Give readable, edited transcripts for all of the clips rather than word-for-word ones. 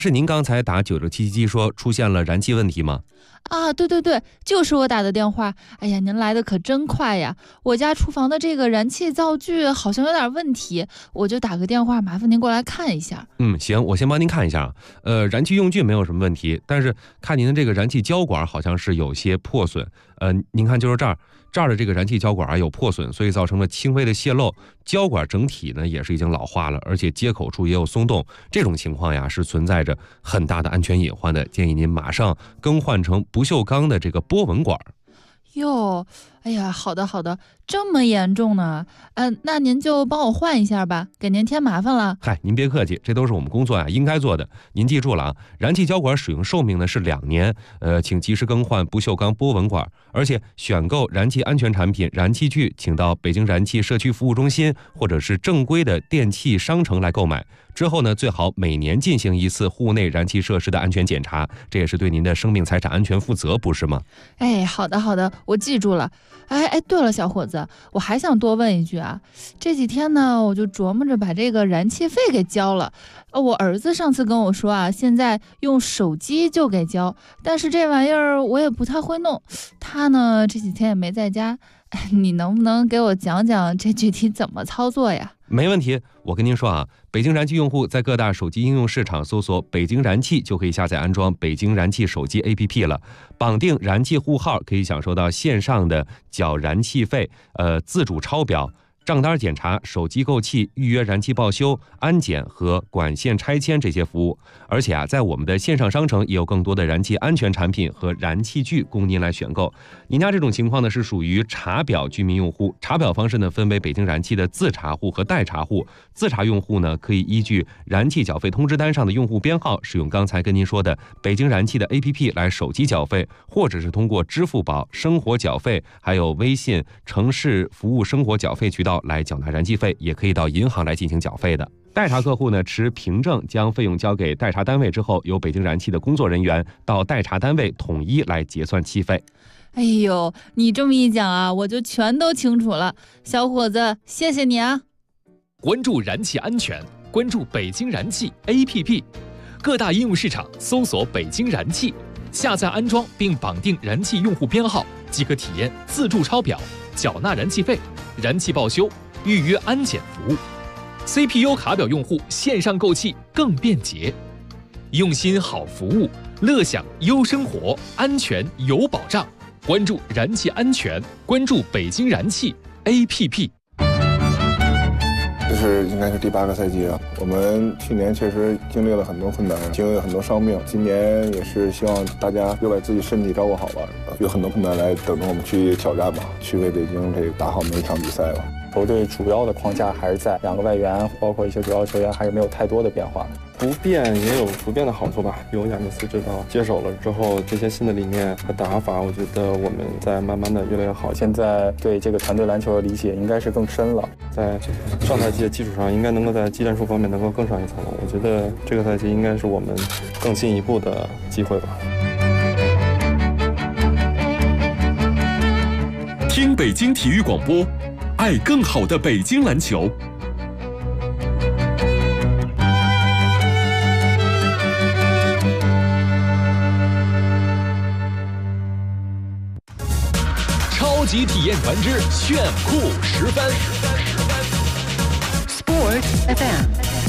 是您刚才打9677说出现了燃气问题吗？ 啊，对，就是我打的电话。哎呀，您来的可真快呀！我家厨房的这个燃气灶具好像有点问题，我就打个电话，麻烦您过来看一下。 行，我先帮您看一下。燃气用具没有什么问题，但是看您的这个燃气胶管好像是有些破损。您看就是这儿的这个燃气胶管有破损，所以造成了轻微的泄漏。胶管整体呢也是已经老化了，而且接口处也有松动。这种情况呀是存在着很大的安全隐患的，建议您马上更换成不锈钢的这个波纹管。 哟，哎呀，好的，这么严重呢？那您就帮我换一下吧，给您添麻烦了。 嗨，您别客气，这都是我们工作应该做的。您记住了啊，燃气胶管使用寿命呢是2年，请及时更换不锈钢波纹管，而且选购燃气安全产品、燃气具，请到北京燃气社区服务中心或者是正规的电器商城来购买。之后呢，最好每年进行一次户内燃气设施的安全检查，这也是对您的生命财产安全负责，不是吗？ 好的，我记住了。对了，小伙子，我还想多问一句啊，这几天呢，我就琢磨着把这个燃气费给交了。我儿子上次跟我说啊，现在用手机就给交，但是这玩意儿我也不太会弄，他呢这几天也没在家，你能不能给我讲讲这具体怎么操作呀？ 没问题，我跟您说啊，北京燃气用户在各大手机应用市场搜索北京燃气，就可以下载安装北京燃气手机 APP 了。绑定燃气户号，可以享受到线上的缴燃气费、自主抄表、账单检查、手机购气、预约燃气报修、安检和管线拆迁这些服务。而且在我们的线上商城也有更多的燃气安全产品和燃气具供您来选购。您家这种情况呢是属于查表居民用户，查表方式呢分为北京燃气的自查户和代查户。自查用户呢可以依据燃气缴费通知单上的用户编号，使用刚才跟您说的北京燃气的 APP 来手机缴费，或者是通过支付宝、生活缴费，还有微信城市服务生活缴费渠道来缴纳燃气费，也可以到银行来进行缴费的。代查客户呢持凭证将费用交给代查单位之后，由北京燃气的工作人员到代查单位统一来结算气费。 哎呦，你这么一讲啊，我就全都清楚了。小伙子，谢谢你啊！ 关注燃气安全，关注北京燃气 APP， 各大应用市场搜索北京燃气，下载安装并绑定燃气用户编号，即可体验自助抄表、缴纳燃气费、燃气报修、预约安检服务。CPU 卡表用户线上购气更便捷，用心好服务，乐享优生活，安全有保障。关注燃气安全，关注北京燃气 APP。 这是应该是第8个赛季了。我们去年确实经历了很多困难，经历了很多伤病。今年也是希望大家又把自己身体照顾好吧，有很多困难来等着我们去挑战吧，去为北京这个打好每一场比赛吧。 球队主要的框架还是在2个外援，包括一些主要球员还是没有太多的变化。 不变也有不变的好处吧。有亚尼斯指导接手了之后，这些新的理念和打法，我觉得我们在慢慢的越来越好。 现在对这个团队篮球的理解应该是更深了， 在上赛季的基础上，应该能够在技战术方面能够更上一层楼。我觉得这个赛季应该是我们更进一步的机会吧。 听北京体育广播，爱更好的北京篮球。 超级体验团之炫酷10分。 Sport FM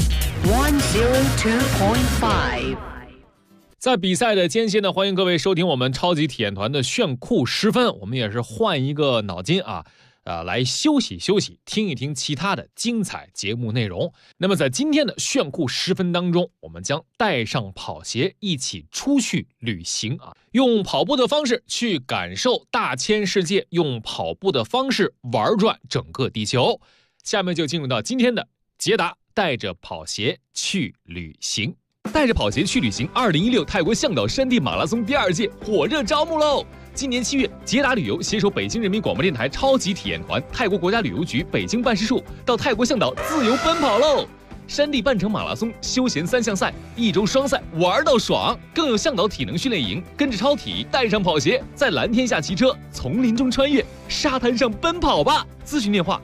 102.5。 在比赛的间歇呢，欢迎各位收听我们超级体验团的炫酷10分。我们也是换一个脑筋来休息休息，听一听其他的精彩节目内容。那么在今天的炫酷10分当中，我们将带上跑鞋一起出去旅行用跑步的方式去感受大千世界，用跑步的方式玩转整个地球。下面就进入到今天的捷达带着跑鞋去旅行。带着跑鞋去旅行2016泰国向导山地马拉松第2届火热招募喽！今年7月，捷达旅游携手北京人民广播电台超级体验团、泰国国家旅游局北京办事处，到泰国向导自由奔跑喽！山地半程马拉松、休闲3项赛、1周双赛，玩到爽！更有向导体能训练营，跟着超体，带上跑鞋，在蓝天下骑车，丛林中穿越，沙滩上奔跑吧！咨询电话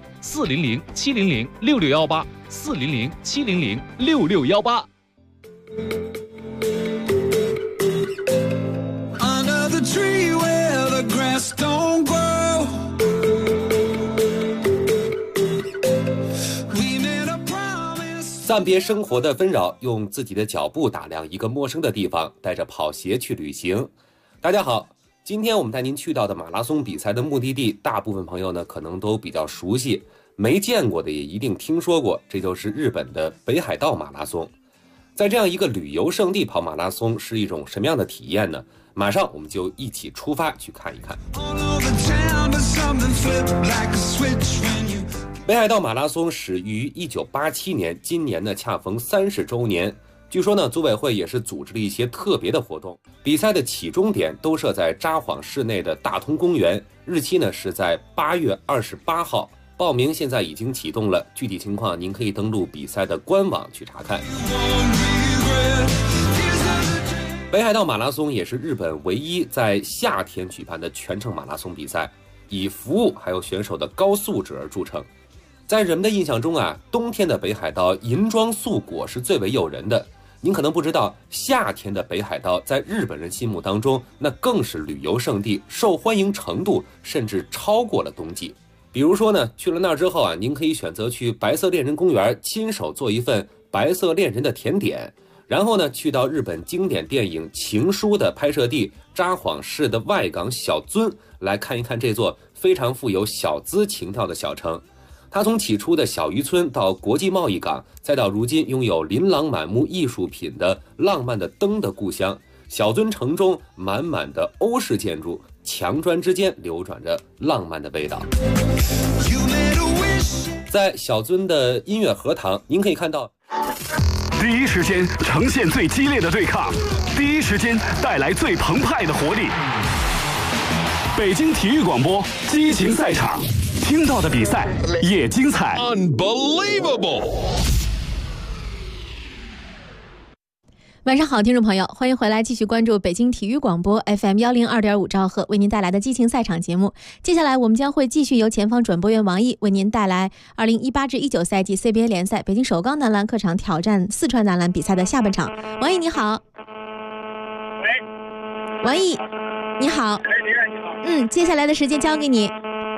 400-700-6618，400-700-6618。 暂别生活的纷扰，用自己的脚步打量一个陌生的地方，带着跑鞋去旅行。大家好，今天我们带您去到的马拉松比赛的目的地，大部分朋友呢可能都比较熟悉，没见过的也一定听说过，这就是日本的北海道马拉松。在这样一个旅游胜地跑马拉松是一种什么样的体验呢？马上我们就一起出发去看一看。北海道马拉松始于1987年，今年呢恰逢30周年。据说呢，组委会也是组织了一些特别的活动。比赛的起终点都设在札幌市内的大通公园，日期呢是在8月28号。报名现在已经启动了，具体情况您可以登录比赛的官网去查看。北海道马拉松也是日本唯一在夏天举办的全程马拉松比赛，以服务还有选手的高素质而著称。在人们的印象中啊，冬天的北海道银装素裹是最为诱人的。您可能不知道，夏天的北海道在日本人心目当中，那更是旅游胜地，受欢迎程度甚至超过了冬季。比如说呢，去了那儿之后啊，您可以选择去白色恋人公园亲手做一份白色恋人的甜点。然后呢，去到日本经典电影《情书》的拍摄地札幌市的外港小樽，来看一看这座非常富有小资情调的小城。它从起初的小渔村到国际贸易港，再到如今拥有琳琅满目艺术品的浪漫的灯的故乡。小樽城中满满的欧式建筑，墙砖之间流转着浪漫的味道。在小樽的音乐荷塘，您可以看到第一时间呈现最激烈的对抗，第一时间带来最澎湃的活力。北京体育广播激情赛场，听到的比赛也精彩。 Unbelievable！ 晚上好，听众朋友，欢迎回来继续关注北京体育广播 FM102.5兆赫为您带来的激情赛场节目。接下来我们将会继续由前方转播员王毅为您带来2018至19赛季 CBA 联赛北京首钢男篮客场挑战四川男篮比赛的下半场。王毅你好。喂，王毅你好。接下来的时间交给你。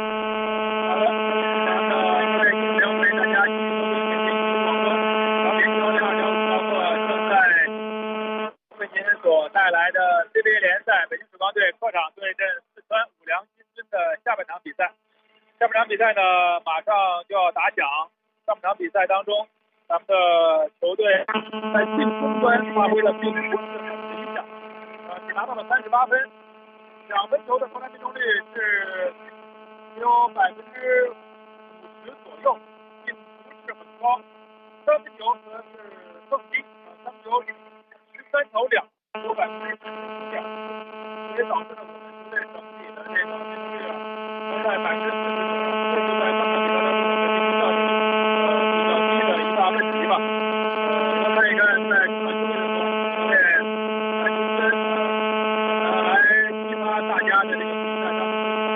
带来的 CBA 联赛北京首钢队客场对阵四川五粮金樽的下半场比赛。下半场比赛呢，马上就要打响。上半场比赛当中，咱们的球队在进攻端发挥了并不是很理想，只拿到了38分，2分球的投篮命中率是只有50%左右，并不是很高。3分球则是更低，3分球13投2。有50%这样，也导致了我们球队整体的这个命中率在40%左右，这就在上场比赛当中比较低的一大问题吧。我们看一看在主场球队的时候，教练在中间来激发大家的这个比赛当中。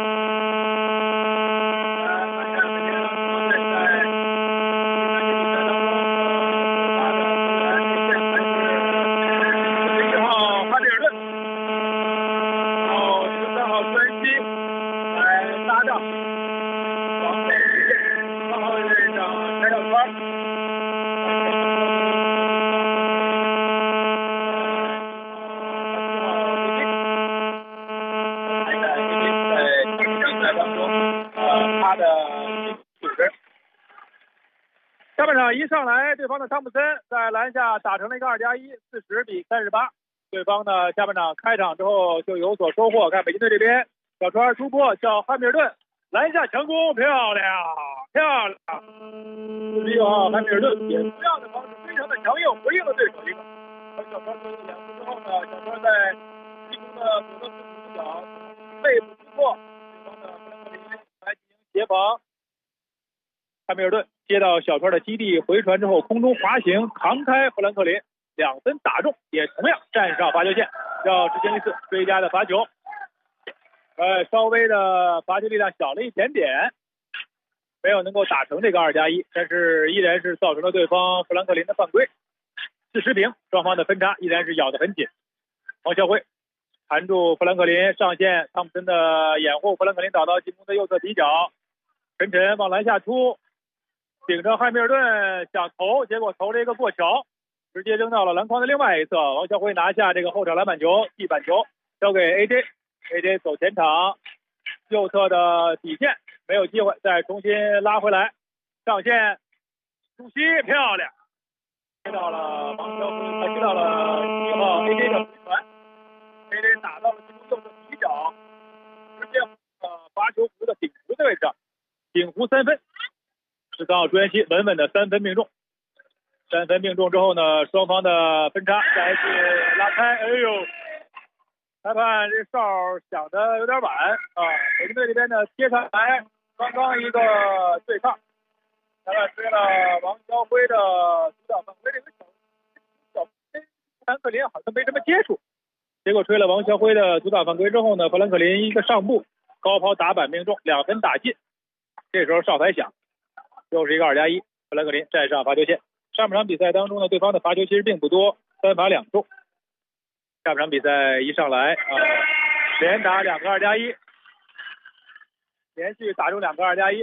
看一看本届的主教练在第3节比赛当中他的球员表现还是。哈密尔顿，然后13号孙熙来搭档，防备4号队长柴小川，在当中，他的组织。下半场一上来，对方的汤普森在篮下打成了一个2+1，40-38。对方呢，下半场开场之后就有所收获。看北京队这边，小川突破叫汉密尔顿，篮下强攻，漂亮漂亮！46号汉密尔顿也同样的方式非常的强硬，回应了对手一个。和小川做一个2次之后呢，小川在进攻的左侧4角背部突破，对方的弗兰克林来进行协防。汉密尔顿接到小川的基地回传之后，空中滑行扛开弗兰克林。2分打中，也同样站上罚球线，要执行一次追加的罚球。稍微的罚球力量小了一点点，没有能够打成这个2+1，但是依然是造成了对方弗兰克林的犯规。40平，双方的分差依然是咬得很紧。王孝辉缠住弗兰克林上线，汤普森的掩护，弗兰克林找到进攻的右侧底角，陈晨往篮下出， 顶着汉密尔顿想投，结果投了一个过桥，直接扔到了篮筐的另外一侧。王晓辉拿下这个后场篮板球，地板球交给 AJ 走前场右侧的底线，没有机会，再重新拉回来，上线主席漂亮，接到了王晓辉，接到了7号 AJ 的回传 ，AJ 打到了进攻右侧底角，直接罚球弧的顶弧的位置上，顶弧3分。13号朱彦曦稳稳的3分命中，3分命中之后呢，双方的分差再一次拉开。哎呦，裁判这哨响的有点晚啊！北京队这边呢贴上来，刚刚一个对抗，裁判吹了王晓辉的主导犯规，这个小富兰克林好像没什么接触，结果吹了王晓辉的主导犯规之后呢，富兰克林一个上步高抛打板命中，2分打进。这时候哨牌响。又是一个2+1，富兰克林站上罚球线。上半场比赛当中呢，对方的罚球其实并不多，3罚2中。下半场比赛一上来连打2个2+1，连续打中2个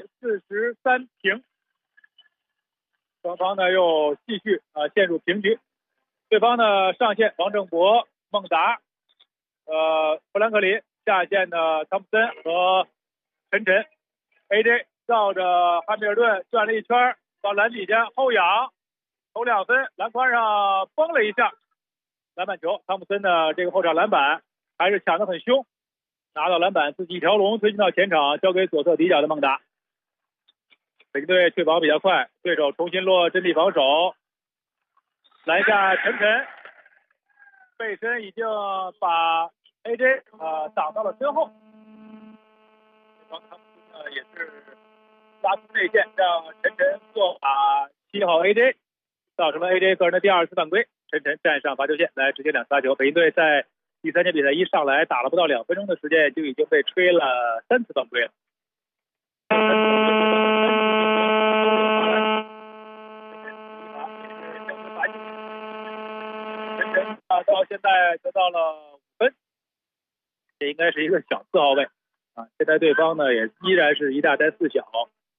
2+1，43平。双方呢又继续陷入平局。对方呢上线王正博、孟达，富兰克林下线的汤普森和陈晨 ，AJ。绕着汉密尔顿转了一圈，到篮底下后仰投2分，篮筐上崩了一下，篮板球。汤普森的这个后场篮板还是抢得很凶，拿到篮板自己一条龙推进到前场，交给左侧底角的孟达。北京队退防比较快，对手重新落阵地防守，篮下陈晨背身已经把 AJ 挡到了身后。对方汤普森呢也是拉出内线，让陈晨做把7号 AJ， 造成了 AJ 个人的第2次犯规。陈晨站上罚球线来直接2次罚球。北京队在第3节比赛一上来打了不到2分钟的时间，就已经被吹了3次犯规了。陈晨到现在得到了5分，这应该是一个小4号位现在对方呢也依然是1大带4小。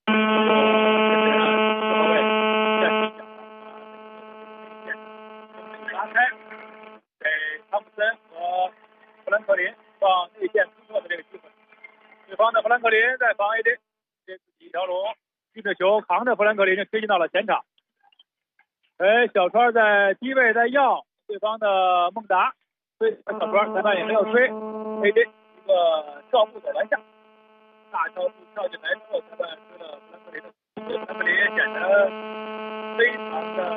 拉开给汤普森和富兰克林放内线突破的这个机会。对方的富兰克林在防 AJ， 自己一条龙举着球扛着富兰克林就推进到了前场。小川在低位在要对方的孟达，推小川，裁判也没有吹 AJ 一个跳步走篮下。大跳步跳进来之后，裁判吹了富兰克林的，富兰克林显得非常的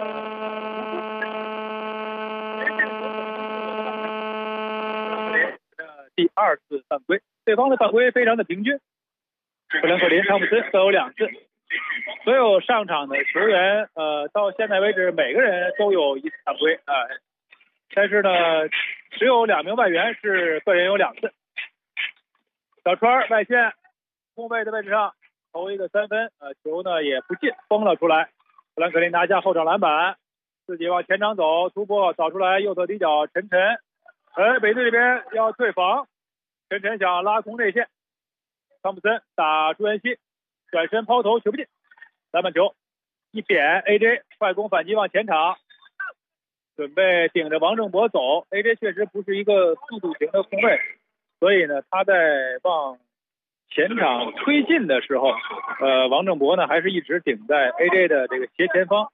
第2次犯规，对方的犯规非常的平均，富兰克林、汤普森各有2次，所有上场的球员到现在为止每个人都有1次犯规但是呢只有2名外援是个人有2次。小川外线空位的位置上投一个3分，球呢也不进，崩了出来。富兰克林拿下后场篮板，自己往前场走，突破找出来右侧底角陈晨，北队这边要退防，陈晨想拉空内线，汤普森打朱彦曦，转身抛投球不进，篮板球一扁 ，AJ 快攻反击往前场，准备顶着王正博走 ，AJ 确实不是一个速度型的控卫，所以呢他在往前场推进的时候，王正博呢还是一直顶在 AJ 的这个斜前方，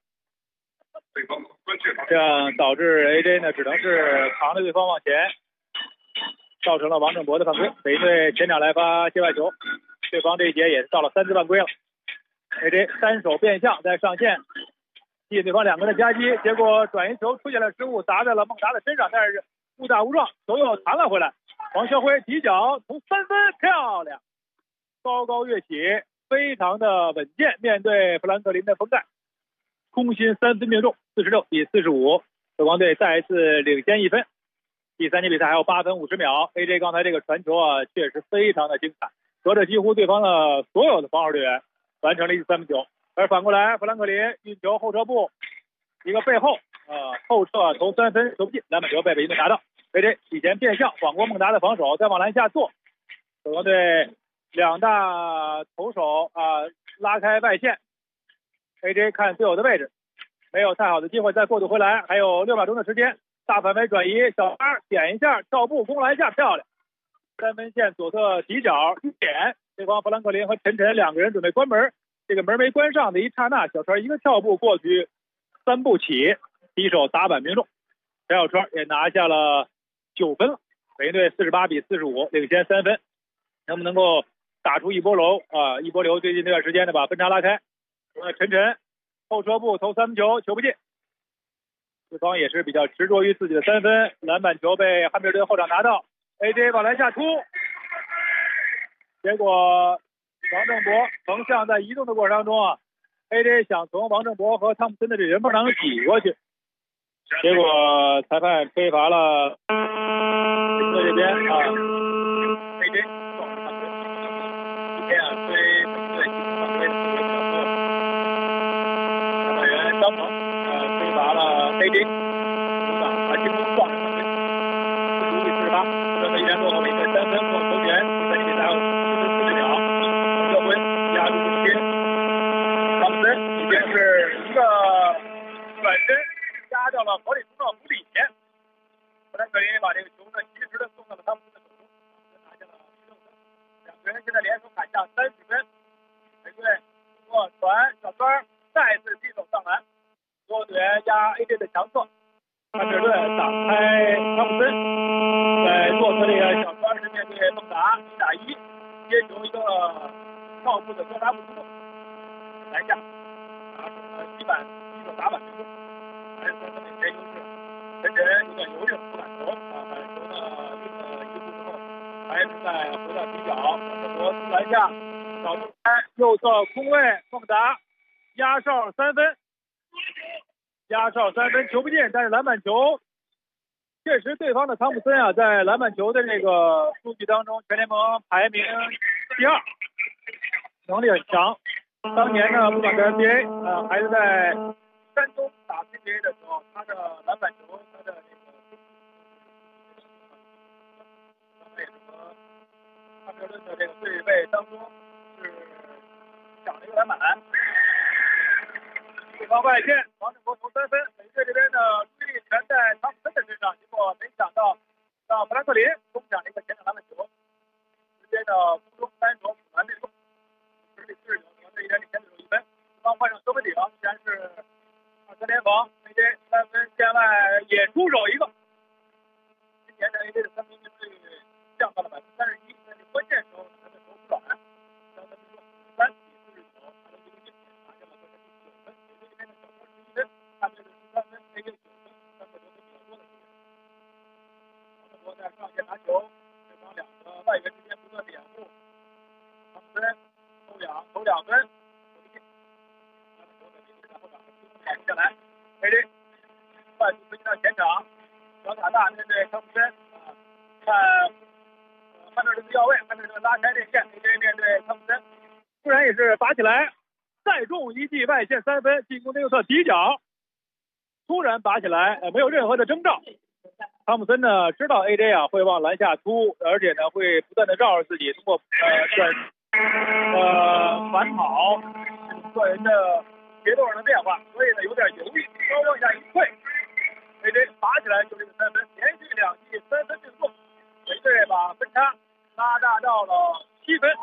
这样导致 AJ 呢只能是扛着对方往前，造成了王正博的犯规。北队前场来发界外球，对方这一节也是到了3次犯规了。AJ 单手变向在上线，吸引对方2个人的夹击，结果转移球出现了失误，砸在了孟达的身上，但是误打误撞，球又弹了回来。王晓辉底角投3分，漂亮！高高跃起，非常的稳健，面对富兰克林的封盖，空心3分命中，46比45，北光队再一次领先1分。第3节比赛还有8分50秒 ，AJ 刚才这个传球确实非常的精彩，隔着几乎对方的所有的防守队员，完成了一次3分球。而反过来，富兰克林运球后撤步，一个背后后撤投3分，球不进，篮板球被北京队拿到。AJ 以前变向晃过孟达的防守，再往篮下做，北光队2大投手拉开外线， AJ 看队友的位置，没有太好的机会再过渡回来，还有6秒钟的时间，大范围转移，小八点一下，跳步攻来一下，漂亮。3分线左侧底角一点，对方弗兰克林和陈晨2个人准备关门，这个门没关上的一刹那，小川一个跳步过去，3步起，第一手打板命中，陈小川也拿下了9分了，北京队48比45领先3分，能不能够打出一波流啊？一波流最近这段时间呢把分差拉开。陈晨后撤步投3分球，球不进，对方也是比较执着于自己的3分，篮板球被汉密尔顿后场拿到。AJ 往篮下突，结果王正博横向在移动的过程当中啊 ，AJ 想从王正博和汤普森的这人缝当中挤过去，结果裁判吹罚了这边啊 ，AJ 今天啊吹对犯规的裁判员张鹏吹罚了 AJ， 鼓掌把进攻撞上犯规，45比48。依然落后了一个3分，过球权，在这比赛40秒，这回压住中间，汤普森已经是一个转身压到了河里冲到湖里面，弗兰克林把这个球呢及时的送到了汤普森的手中，拿下了16分，2个人现在联手砍下30分，北队通过传小川再次低手上篮，所有队员压 AJ 的强侧。汉密尔顿打开汤普森，在左侧这个小川是面对孟达1打1，接球一个跳步的高达不出，篮下拿出了基板一手打板命中，还是3分领先优势。陈晨有点犹豫不敢投啊，板球呢运了一步之后，还是在回到底角，王正博出篮下，小中开右侧空位，孟达压哨3分。压哨3分，球不进，但是篮板球确实对方的汤普森啊，在篮板球的这个数据当中，全联盟排名第2，能力很强。当年呢，不管是 NBA 还是在山东打 CBA 的时候，他的篮板球，他的这个刚才也是和汉密尔顿的这个对位当中是抢了一个篮板。对方外线，王正博投3分，北队这边的注意力全在汤普森的身上，结果没想到让弗兰克林攻抢了一个前场篮板球，直接的空中单手补篮命中，40比49，团队依然领先对手1分。对方换上得分顶，依然是2-3联防 ，AJ 3分线外也出手一个。今年的 AJ 的3分命中率降到了31%，但是关键时候他的手不软，将他命中3比49，他的一个进球拿下了个人第9分。汉密尔顿13分 ，AJ 9分，3个得分比较多的球员。王正博在上线拿球，对方2个外援之间不断的掩护，汤普森投2分，球不进，篮板球在北京在后场捡下来 ，AJ 快速推进到前场，小卡大面对汤普森看汉密尔顿的要位，汉密尔顿拉开内线 ，AJ 面对汤普森，突然也是拔起来。再中一记外线3分，进攻的右侧底角，突然拔起来，没有任何的征兆。汤普森呢知道 AJ 啊会往篮下突，而且呢会不断的绕着自己，通过反跑个人的节奏上的变化，所以呢有点犹豫，稍往下一退 ，AJ 拔起来就这个3分，连续2记3分命中，北队把分差拉大到了7分，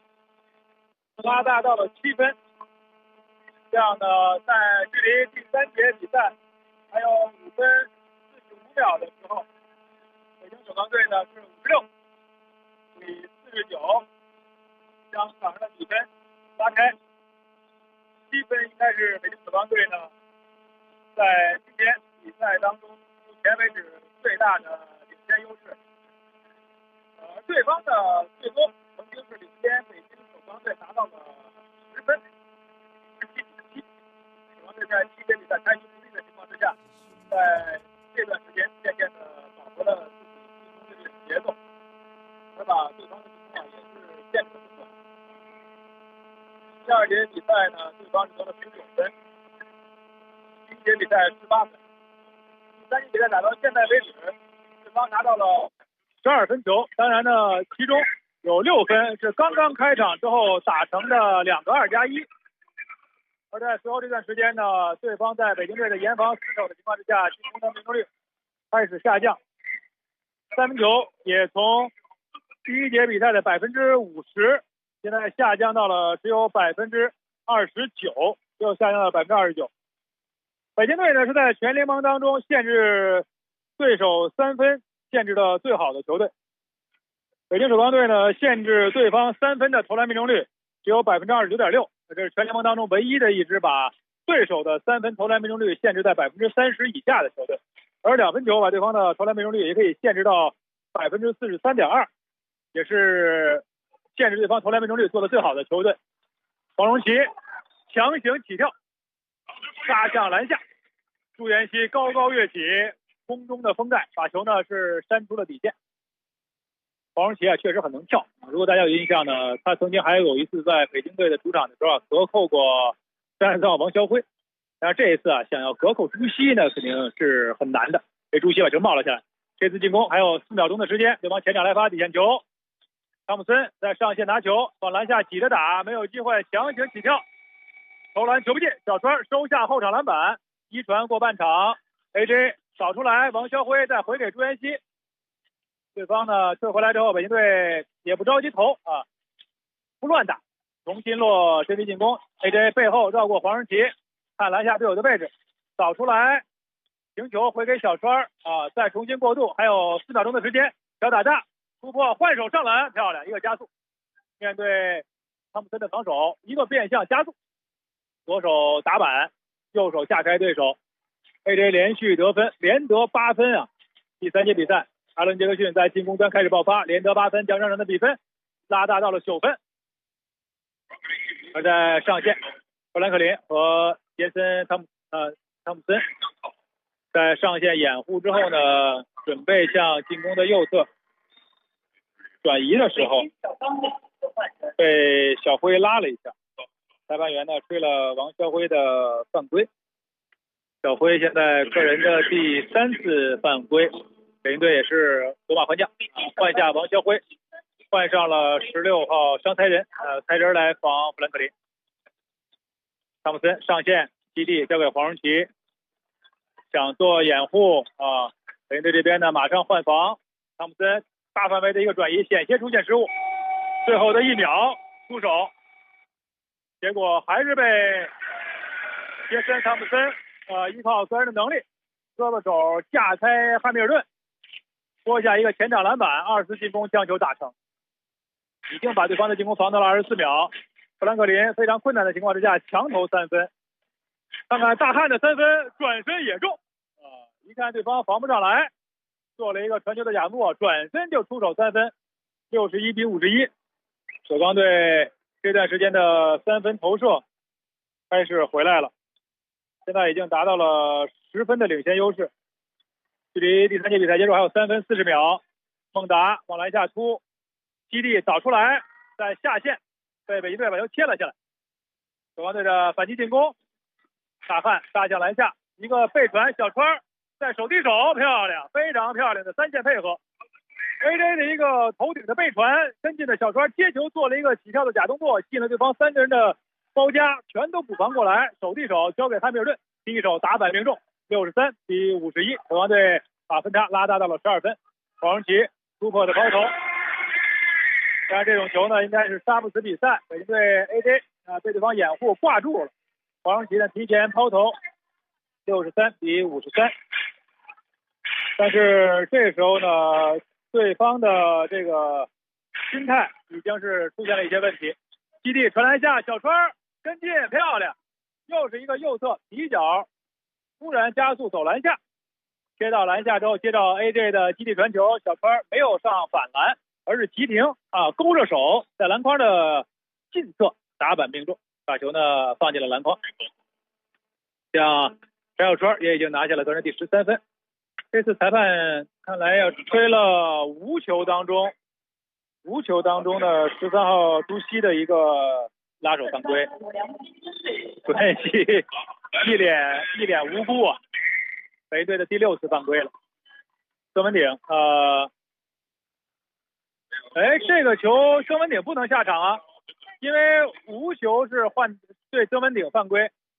这样呢，在距离第3节比赛还有5分45秒的时候，北京首钢队呢是56比49，将场上的比分拉开。7分应该是北京首钢队呢在今天比赛当中目前为止最大的领先优势。对方的最多曾经是领先北京首钢队达到了10分。在第一节比赛开局不利的情况之下，在这段时间渐渐的找回了自己进攻的这个节奏，而把对方的进攻也是建立了不错。第2节比赛呢，对方是得了19分，第1节比赛18分，第3节比赛打到现在为止，对方拿到了12分球，当然呢，其中有6分是刚刚开场之后打成的2个2+1。 而在随后这段时间呢，对方在北京队的严防死守的情况之下，进攻的命中率开始下降，三分球也从第一节比赛的50%，现在下降到了只有29%，又下降到了29%。北京队呢是在全联盟当中限制对手3分限制的最好的球队。北京首钢队呢限制对方3分的投篮命中率只有29.6%，这是全联盟当中唯一的一支把对手的3分投篮命中率限制在30%以下的球队。而2分球把对方的投篮命中率也可以限制到43.2%，也是限制对方投篮命中率做的最好的球队。黄荣奇强行起跳，杀向篮下，朱彦曦高高跃起，空中的封盖，把球呢是扇出了底线。黄荣奇啊确实很能跳，如果大家有印象呢，他曾经还有一次在北京队的主场的时候隔扣过33号王霄辉。但是这一次啊，想要隔扣朱熹呢，肯定是很难的。被朱熹把球冒了下来。这次进攻还有4秒钟的时间，对方前场来发底线球，汤姆森在上线拿球，往篮下挤着打，没有机会，强行起跳，投篮球不进，小川收下后场篮板，一传过半场 ，AJ 扫出来，王霄辉再回给朱彦曦，对方呢退回来之后，北京队也不着急投啊，不乱打，重新落阵地进攻 ，AJ 背后绕过黄仁奇。看篮下队友的位置，扫出来，停球回给小川啊，再重新过渡，还有4秒钟的时间，小打架突破换手上篮，漂亮一个加速，面对汤普森的防守，一个变向加速，左手打板，右手下开对手 ，AJ 连续得分，连得8分啊！第3节比赛，阿伦杰克逊在进攻端开始爆发，连得8分，将上场的比分拉大到了9分。而在上线，弗兰克林和杰森汤姆森在上线掩护之后呢，准备向进攻的右侧转移的时候，被小辉拉了一下，裁判员呢吹了王霄辉的犯规。小辉现在个人的第3次犯规，北京队也是夺马换将，换下王霄辉，换上了16号商才人，才人来防弗兰克林。汤姆森上线，基地交给黄荣奇，想做掩护啊。北京队这边呢，马上换防。汤姆森大范围的一个转移，险些出现失误，最后的1秒出手，结果还是被杰森汤姆森依靠个人的能力，胳膊肘架开汉密尔顿，拨下一个前场篮板，2次进攻将球打成，已经把对方的进攻防到了24秒。弗兰克林非常困难的情况之下强投3分，看看大汉的3分转身也中一看对方防不上来，做了一个传球的亚诺，转身就出手3分，61-51。首钢队这段时间的3分投射开始回来了，现在已经达到了10分的领先优势，距离第3节比赛结束还有3分40秒。孟达往篮下突，基地扫出来，在下线被北京队把球切了下来。首钢队的反击进攻，大汉杀向篮下，一个背传，小川在手递手，漂亮，非常漂亮的3线配合。AJ 的一个头顶的背传，跟进的小川接球做了一个起跳的假动作，进了对方3个人的包夹，全都补防过来，手递手交给汉密尔顿，第一手打板命中，63-51。首钢队把分差拉大到了12分。黄荣奇突破的抛投，当然这种球呢应该是杀不死比赛，北京队 AJ 被对方掩护挂住了，黄荣奇呢提前抛投，63-53。但是这时候呢，对方的这个心态已经是出现了一些问题。基地传篮下，小川跟进，漂亮，又是一个右侧底角，突然加速走篮下，切到篮下之后，接到 AJ 的基地传球，小川没有上反篮，而是急停勾着手在篮筐的近侧打板命中，把球呢放进了篮筐。像翟小川也已经拿下了个人第13分。这次裁判看来要吹了无球当中的13号朱熹的一个拉手犯规，朱彦曦一脸无辜啊，北京队的第6次犯规了。曾文鼎这个球曾文鼎不能下场啊，因为无球是对曾文鼎犯规，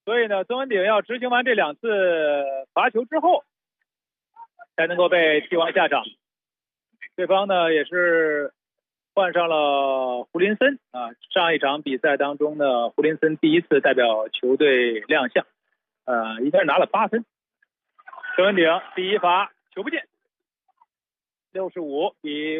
所以呢，曾文鼎要执行完这2次罚球之后，才能够被替换下场。对方呢也是换上了胡林森啊，上一场比赛当中呢，胡林森第1次代表球队亮相，应该是拿了8分。曾文鼎第1罚球不进，65比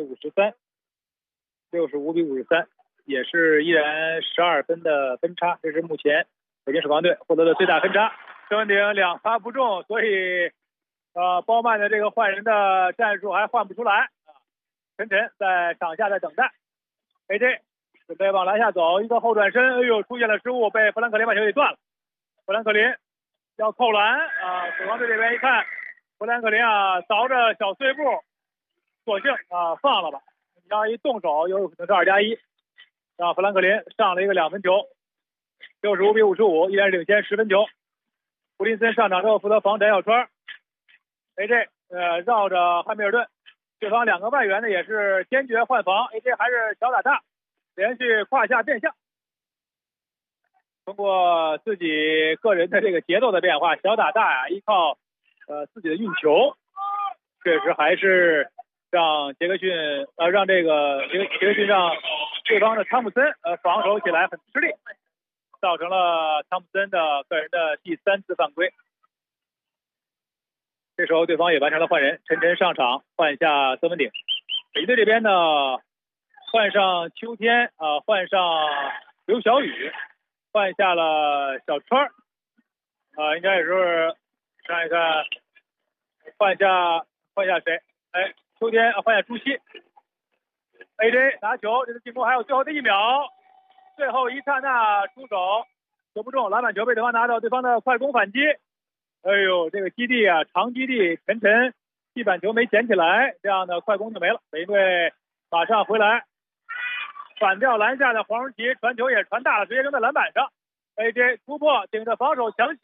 53，也是依然12分的分差，这是目前北京首钢队获得的最大分差。曾文鼎2罚不中，所以包曼的这个换人的战术还换不出来。陈晨在场下在等待 ，AJ 准备往篮下走，一个后转身，哎呦，出现了失误，被弗兰克林把球给断了。弗兰克林要扣篮啊！首钢队这边一看，弗兰克林凿着小碎步，索性放了吧。你要一动手，有可能是2+1，让弗兰克林上了一个2分球，65比55，依然领先10分球。胡林森上场之后负责防翟小川 ，AJ 绕着汉密尔顿。对方2个外援呢也是坚决换防 ，AJ 还是小打大，连续胯下变向。通过自己个人的这个节奏的变化，小打大依靠自己的运球，确实还是让杰克逊让这个杰克逊让对方的汤普森防守起来很吃力，造成了汤普森的个人的第3次犯规。这时候对方也完成了换人，陈晨上场换下曾文鼎。北京队这边呢，换上秋天换上刘晓宇，换下了小川应该也是看一看换下谁？秋天换下朱熹。AJ 拿球，这个进攻还有最后的1秒，最后一刹那出手，球不中，篮板球被对方拿到，对方的快攻反击。哎呦，这个基地长基地陈晨地板球没捡起来，这样的快攻就没了。北京队马上回来，反掉篮下的黄荣奇，传球也传大了，直接扔在篮板上。AJ 突破，顶着防守抢起，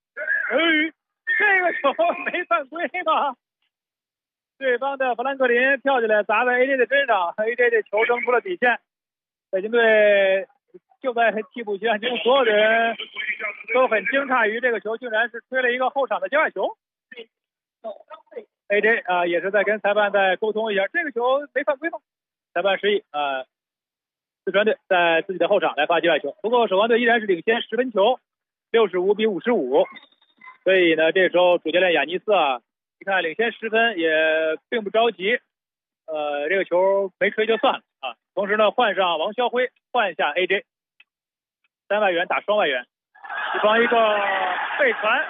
这个球没犯规吗？对方的弗兰克林跳起来砸在 AJ 的身上 ，AJ 这球扔出了底线。北京队就在替补席上，几乎所有的人都很惊诧于这个球竟然是吹了一个后场的界外球。AJ 也是在跟裁判再沟通一下，这个球没犯规吗？裁判示意四川队在自己的后场来发界外球。不过首钢队依然是领先10分球，65比55。所以呢，这时候主教练亚尼斯一看领先10分也并不着急，这个球没吹就算了同时呢，换上王霄辉，换下 AJ。3外援打双外援，对方一个背传，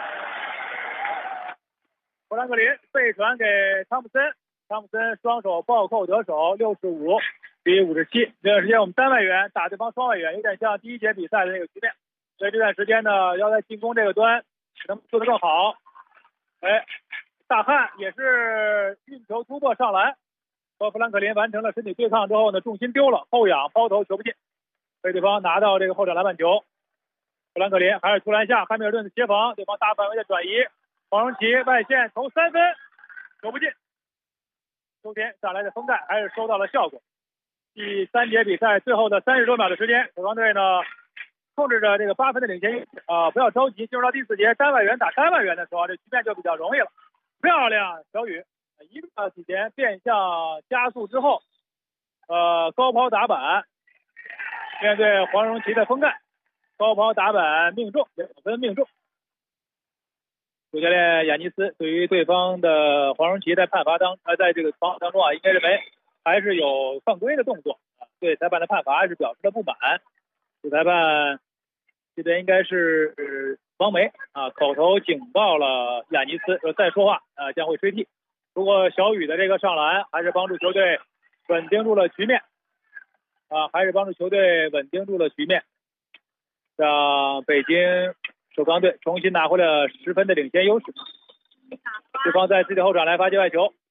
弗兰克林背传给汤普森，汤普森双手暴扣得手，65比57。这段时间我们3外援打对方双外援，有点像第1节比赛的那个局面。所以这段时间呢，要在进攻这个端能做得更好。大汉也是运球突破上篮，和弗兰克林完成了身体对抗之后呢，重心丢了，后仰抛投球不进。被对方拿到这个后场篮板球，弗兰克林还是突篮下，汉密尔顿的协防，对方大范围的转移，黄荣奇外线投3分，球不进。秋天上来的封盖还是收到了效果。第3节比赛最后的30多秒的时间，首钢队呢控制着这个8分的领先不要着急，进入到第4节单外援打单外援的时候，这局面就比较容易了。漂亮，小雨一个体前变向加速之后，高抛打板。面对黄荣奇的封盖，高抛打板命中，2分命中。主教练亚尼斯对于对方的黄荣奇在判罚在这个防守当中应该认为还是有犯规的动作对裁判的判罚还是表示了不满。主裁判这边应该是王梅口头警告了亚尼斯，说再说话将会吹替。不过小雨的这个上篮还是帮助球队稳定住了局面。还是帮助球队稳定住了局面，让北京首钢队重新拿回了10分的领先优势。对方在自己的后场来发界外球，